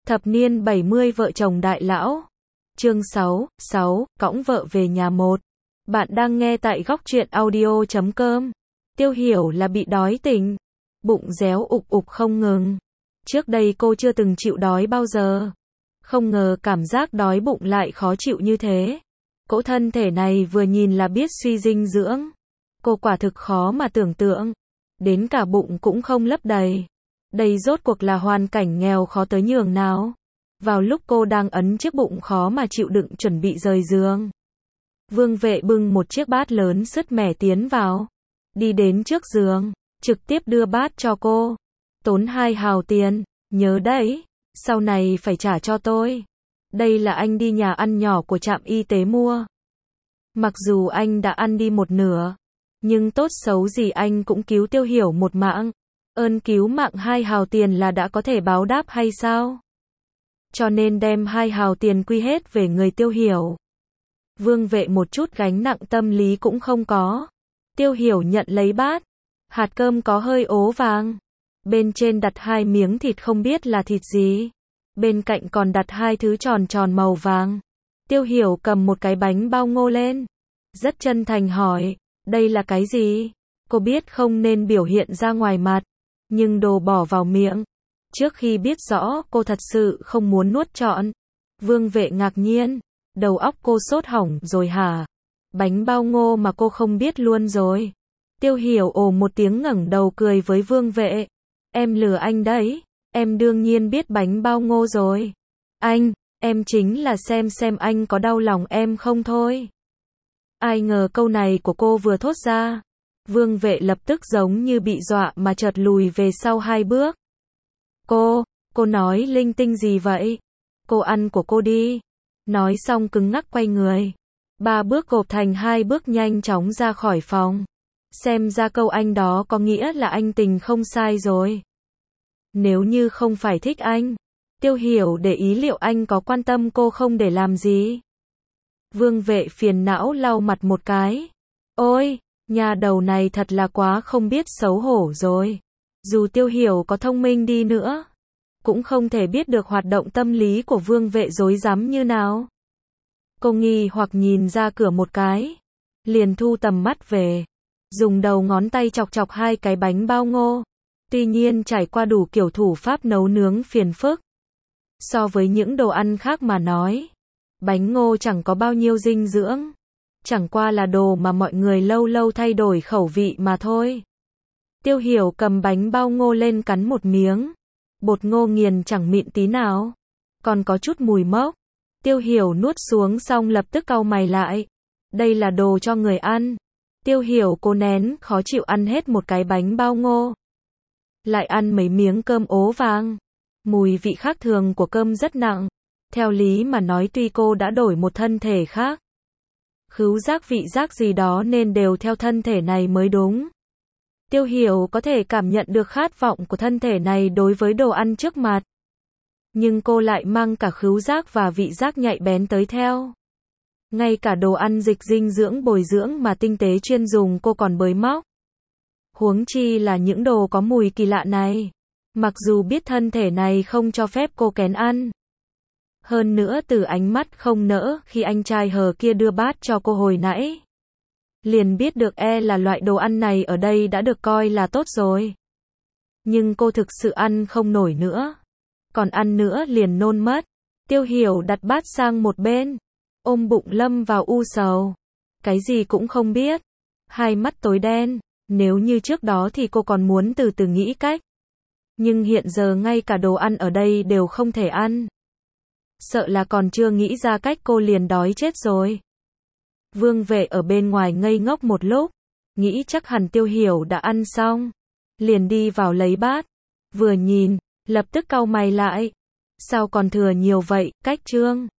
Thập niên 70 vợ chồng đại lão. Chương 6, cõng vợ về nhà một. Bạn đang nghe tại góc truyện audio.com. Tiêu Hiểu là bị đói tỉnh. Bụng réo ục ục không ngừng. Trước đây cô chưa từng chịu đói bao giờ. Không ngờ cảm giác đói bụng lại khó chịu như thế. Cỗ thân thể này vừa nhìn là biết suy dinh dưỡng. Cô quả thực khó mà tưởng tượng. Đến cả bụng cũng không lấp đầy. Đây rốt cuộc là hoàn cảnh nghèo khó tới nhường nào. Vào lúc cô đang ấn chiếc bụng khó mà chịu đựng chuẩn bị rời giường, Vương Vệ bưng một chiếc bát lớn sứt mẻ tiến vào. Đi đến trước giường, trực tiếp đưa bát cho cô. Tốn 2 hào tiền, nhớ đấy, sau này phải trả cho tôi. Đây là anh đi nhà ăn nhỏ của trạm y tế mua. Mặc dù anh đã ăn đi một nửa, nhưng tốt xấu gì anh cũng cứu Tiêu Hiểu một mạng. Ơn cứu mạng 2 hào tiền là đã có thể báo đáp hay sao? Cho nên đem 2 hào tiền quy hết về người Tiêu Hiểu. Vương Vệ một chút gánh nặng tâm lý cũng không có. Tiêu Hiểu nhận lấy bát. Hạt cơm có hơi ố vàng. Bên trên đặt 2 miếng thịt không biết là thịt gì. Bên cạnh còn đặt 2 thứ tròn tròn màu vàng. Tiêu Hiểu cầm một cái bánh bao ngô lên. Rất chân thành hỏi, đây là cái gì? Cô biết không nên biểu hiện ra ngoài mặt, nhưng đồ bỏ vào miệng. Trước khi biết rõ cô thật sự không muốn nuốt trọn. Vương Vệ ngạc nhiên, đầu óc cô sốt hỏng rồi hả? Bánh bao ngô mà cô không biết luôn rồi. Tiêu Hiểu ồ một tiếng ngẩng đầu cười với Vương Vệ. Em lừa anh đấy, em đương nhiên biết bánh bao ngô rồi. Anh, em chính là xem anh có đau lòng em không thôi. Ai ngờ câu này của cô vừa thốt ra, Vương Vệ lập tức giống như bị dọa mà chợt lùi về sau 2 bước. Cô nói linh tinh gì vậy? Cô ăn của cô đi. Nói xong cứng ngắc quay người. 3 bước gộp thành 2 bước nhanh chóng ra khỏi phòng. Xem ra câu anh đó có nghĩa là anh tình không sai rồi. Nếu như không phải thích anh, Tiêu Hiểu để ý liệu anh có quan tâm cô không để làm gì. Vương Vệ phiền não lau mặt một cái. Ôi, nhà đầu này thật là quá không biết xấu hổ rồi. Dù Tiêu Hiểu có thông minh đi nữa, cũng không thể biết được hoạt động tâm lý của Vương Vệ rối rắm như nào. Cô nghi hoặc nhìn ra cửa một cái, liền thu tầm mắt về, dùng đầu ngón tay chọc chọc 2 cái bánh bao ngô. Tuy nhiên trải qua đủ kiểu thủ pháp nấu nướng phiền phức. So với những đồ ăn khác mà nói, bánh ngô chẳng có bao nhiêu dinh dưỡng. Chẳng qua là đồ mà mọi người lâu lâu thay đổi khẩu vị mà thôi. Tiêu Hiểu cầm bánh bao ngô lên cắn một miếng. Bột ngô nghiền chẳng mịn tí nào, còn có chút mùi mốc. Tiêu Hiểu nuốt xuống xong lập tức cau mày lại. Đây là đồ cho người ăn. Tiêu Hiểu cố nén khó chịu ăn hết một cái bánh bao ngô. Lại ăn mấy miếng cơm ố vàng. Mùi vị khác thường của cơm rất nặng. Theo lý mà nói tuy cô đã đổi một thân thể khác, khứu giác vị giác gì đó nên đều theo thân thể này mới đúng. Tiêu Hiểu có thể cảm nhận được khát vọng của thân thể này đối với đồ ăn trước mặt. Nhưng cô lại mang cả khứu giác và vị giác nhạy bén tới theo. Ngay cả đồ ăn dịch dinh dưỡng bồi dưỡng mà tinh tế chuyên dùng cô còn bới móc. Huống chi là những đồ có mùi kỳ lạ này. Mặc dù biết thân thể này không cho phép cô kén ăn. Hơn nữa từ ánh mắt không nỡ khi anh trai hờ kia đưa bát cho cô hồi nãy, liền biết được là loại đồ ăn này ở đây đã được coi là tốt rồi. Nhưng cô thực sự ăn không nổi nữa. Còn ăn nữa liền nôn mất. Tiêu Hiểu đặt bát sang một bên, ôm bụng lâm vào u sầu. Cái gì cũng không biết. 2 mắt tối đen. Nếu như trước đó thì cô còn muốn từ từ nghĩ cách. Nhưng hiện giờ ngay cả đồ ăn ở đây đều không thể ăn. Sợ là còn chưa nghĩ ra cách cô liền đói chết rồi. Vương Vệ ở bên ngoài ngây ngốc một lúc, nghĩ chắc hẳn Tiêu Hiểu đã ăn xong, liền đi vào lấy bát. Vừa nhìn, lập tức cau mày lại. Sao còn thừa nhiều vậy, cách trương?